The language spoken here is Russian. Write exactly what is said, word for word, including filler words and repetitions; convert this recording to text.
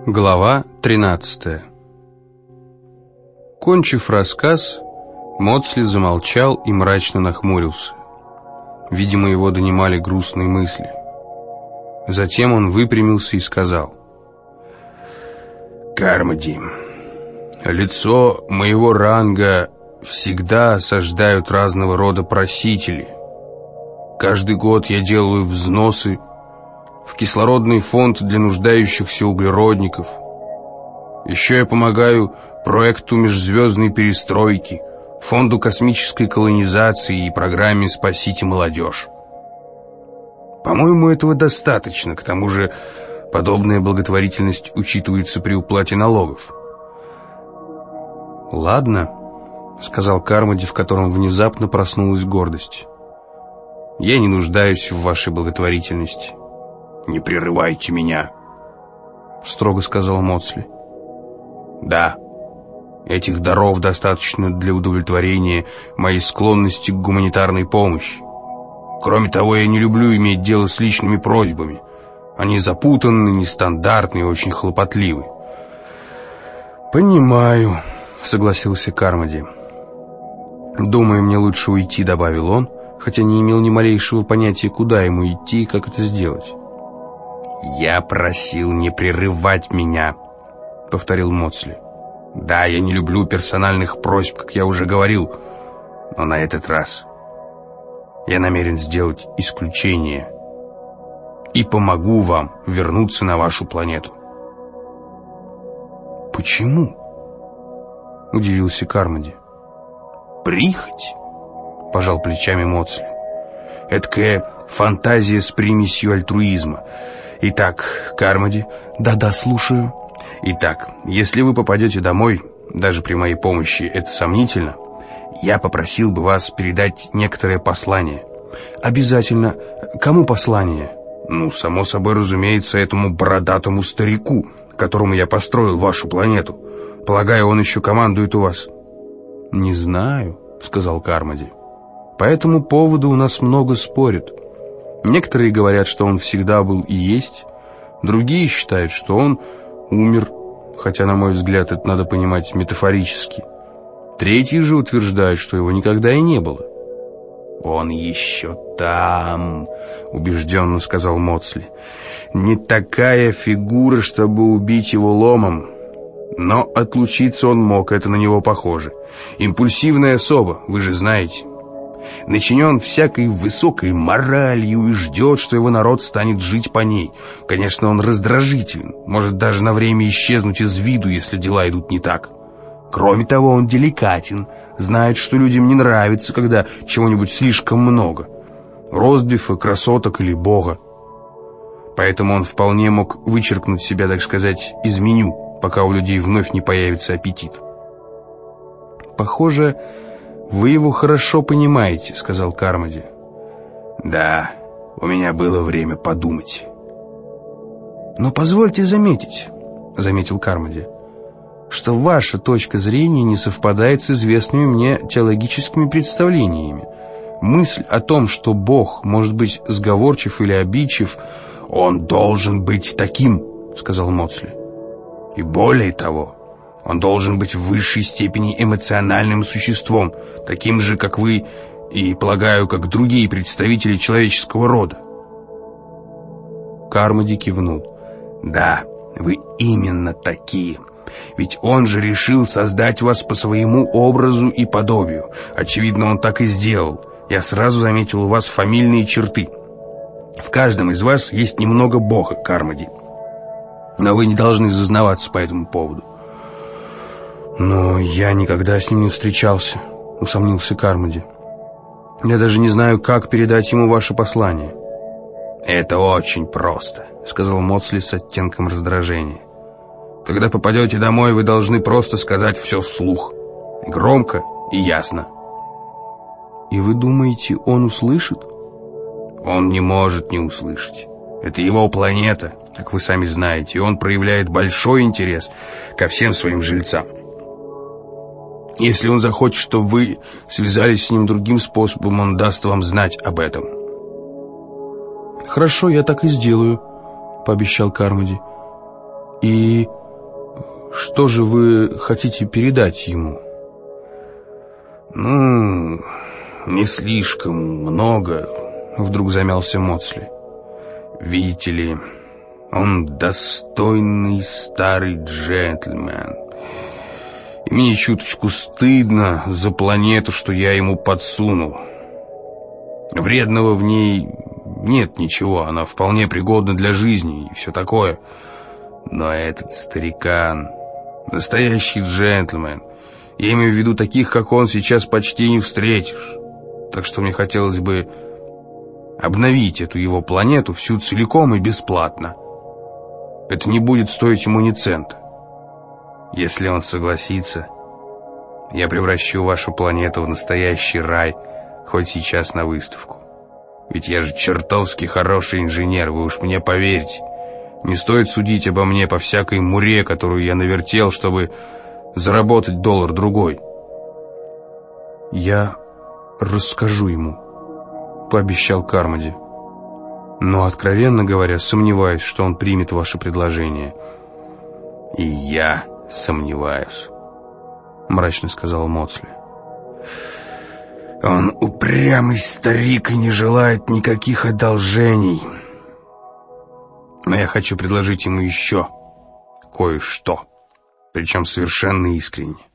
Глава тринадцатая. Кончив рассказ, Модсли замолчал и мрачно нахмурился. Видимо, его донимали грустные мысли. Затем он выпрямился и сказал: «Кармоди, лицо моего ранга всегда осаждают разного рода просители. Каждый год я делаю взносы в кислородный фонд для нуждающихся углеродников. Еще я помогаю проекту межзвездной перестройки, фонду космической колонизации и программе «Спасите молодежь». По-моему, этого достаточно. К тому же подобная благотворительность учитывается при уплате налогов». «Ладно», — сказал Кармоди, в котором внезапно проснулась гордость. «Я не нуждаюсь в вашей благотворительности». «Не прерывайте меня», — строго сказал Модсли. «Да, этих даров достаточно для удовлетворения моей склонности к гуманитарной помощи. Кроме того, я не люблю иметь дело с личными просьбами. Они запутанны, нестандартны и очень хлопотливы». «Понимаю», — согласился Кармоди. «Думаю, мне лучше уйти», — добавил он, хотя не имел ни малейшего понятия, куда ему идти и как это сделать. «Я просил не прерывать меня», — повторил Модсли. «Да, я не люблю персональных просьб, как я уже говорил, но на этот раз я намерен сделать исключение и помогу вам вернуться на вашу планету». «Почему?» — удивился Кармоди. «Прихоть», — пожал плечами Модсли. «Эдакая фантазия с примесью альтруизма. Итак, Кармоди...» «Да-да, слушаю». «Итак, если вы попадете домой, даже при моей помощи это сомнительно, я попросил бы вас передать некоторое послание». «Обязательно. Кому послание?» «Ну, само собой разумеется, этому бородатому старику, которому я построил вашу планету. Полагаю, он еще командует у вас». «Не знаю», — сказал Кармоди. «По этому поводу у нас много спорят. Некоторые говорят, что он всегда был и есть. Другие считают, что он умер, хотя, на мой взгляд, это надо понимать метафорически. Третьи же утверждают, что его никогда и не было». «Он еще там», — убежденно сказал Модсли. «Не такая фигура, чтобы убить его ломом. Но отлучиться он мог, это на него похоже. Импульсивная особа, вы же знаете. Начинен всякой высокой моралью и ждет, что его народ станет жить по ней. Конечно, он раздражителен, может даже на время исчезнуть из виду, если дела идут не так. Кроме того, он деликатен, знает, что людям не нравится, когда чего-нибудь слишком много. Ростбифа, красоток или бога. Поэтому он вполне мог вычеркнуть себя, так сказать, из меню, пока у людей вновь не появится аппетит». «Похоже, вы его хорошо понимаете», — сказал Кармоди. «Да, у меня было время подумать». «Но позвольте заметить», — заметил Кармоди, «что ваша точка зрения не совпадает с известными мне теологическими представлениями. Мысль о том, что Бог может быть сговорчив или обидчив...» «Он должен быть таким», — сказал Модсли. «И более того, он должен быть в высшей степени эмоциональным существом, таким же, как вы, и, полагаю, как другие представители человеческого рода». Кармоди кивнул. «Да, вы именно такие. Ведь он же решил создать вас по своему образу и подобию. Очевидно, он так и сделал. Я сразу заметил у вас фамильные черты. В каждом из вас есть немного Бога, Кармоди. Но вы не должны зазнаваться по этому поводу». «Но я никогда с ним не встречался», — усомнился Кармоди. «Я даже не знаю, как передать ему ваше послание». «Это очень просто», — сказал Модсли с оттенком раздражения. «Когда попадете домой, вы должны просто сказать все вслух. Громко и ясно». «И вы думаете, он услышит?» «Он не может не услышать. Это его планета, как вы сами знаете, и он проявляет большой интерес ко всем своим жильцам. Если он захочет, чтобы вы связались с ним другим способом, он даст вам знать об этом». «Хорошо, я так и сделаю», — пообещал Кармоди. И что же вы хотите передать ему? Ну, не слишком много, вдруг замялся Моцли. Видите ли, он достойный старый джентльмен. И мне чуточку стыдно за планету, что я ему подсунул. Вредного в ней нет ничего, она вполне пригодна для жизни и все такое. Но этот старикан — настоящий джентльмен. Я имею в виду таких, как он, сейчас почти не встретишь. Так что мне хотелось бы обновить эту его планету всю целиком и бесплатно. Это не будет стоить ему ни цента. Если он согласится, я превращу вашу планету в настоящий рай, хоть сейчас на выставку. Ведь я же чертовски хороший инженер, вы уж мне поверьте. Не стоит судить обо мне по всякой муре, которую я навертел, чтобы заработать доллар-другой. Я расскажу ему, пообещал Кармоди. Но, откровенно говоря, сомневаюсь, что он примет ваше предложение. И я сомневаюсь, мрачно сказал Моцли. Он упрямый старик и не желает никаких одолжений. Но я хочу предложить ему еще кое-что, причем совершенно искренне.